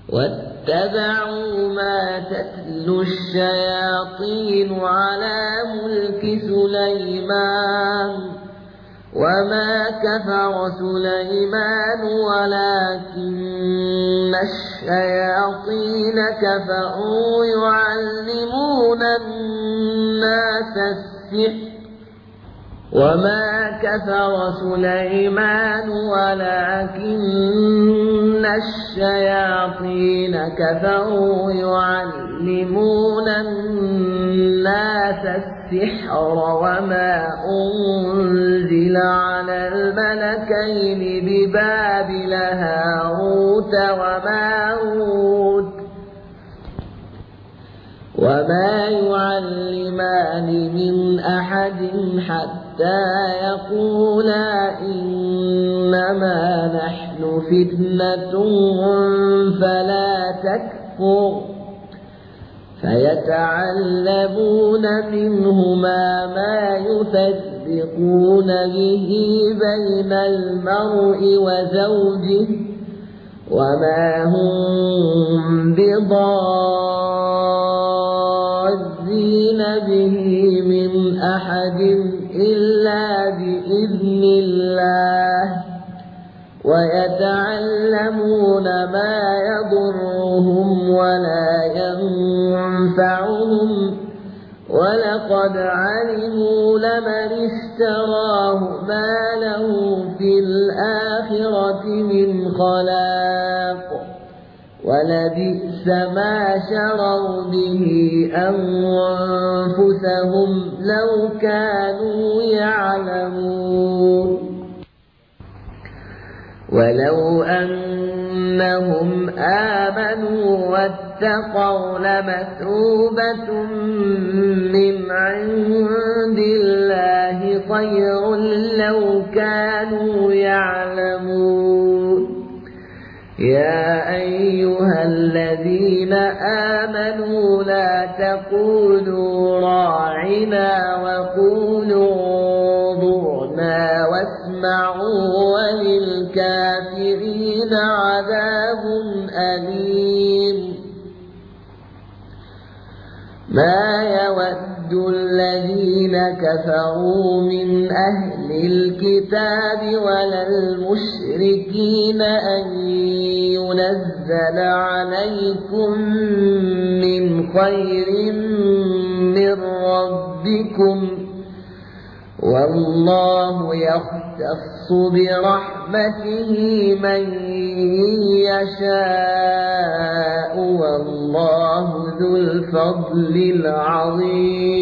واتبعوا ما تتلو الشياطين على ملك سليمان وما كفر سليمان ولكن الشياطين كفروا يعلمون الناس السحر وما كفر سليمان ولكن الشياطين كفروا يعلمون الناس السحر وما أنزل على الملكين ببابل هاروت وماروت وما يعلمان من أحد حتى يقولا إنما نحن فتنة فلا تكفر فيتعلمون منهما ما يفرقون به بين المرء وزوجه وما هم بضارين به من أحد إلا بإذن الله ويتعلمون ما يضرهم ولا ينفعهم ولقد علموا لمن اشتراه ما له في الآخرة من خلاق ولبئس ما شروا به أنفسهم لو كانوا يعلمون ولو أنهم آمنوا واتقوا لمثوبة من عند الله خير لو كانوا يعلمون يا أيها الذين آمنوا لا تقولوا راعنا وقولوا انظرنا واسمعوا وللكافرين عذاب أليم ما يود الذين كفروا من أهل الكتاب ولا المشركين أن ينزل عليكم من خير من ربكم والله يختص برحمته من يشاء والله ذو الفضل العظيم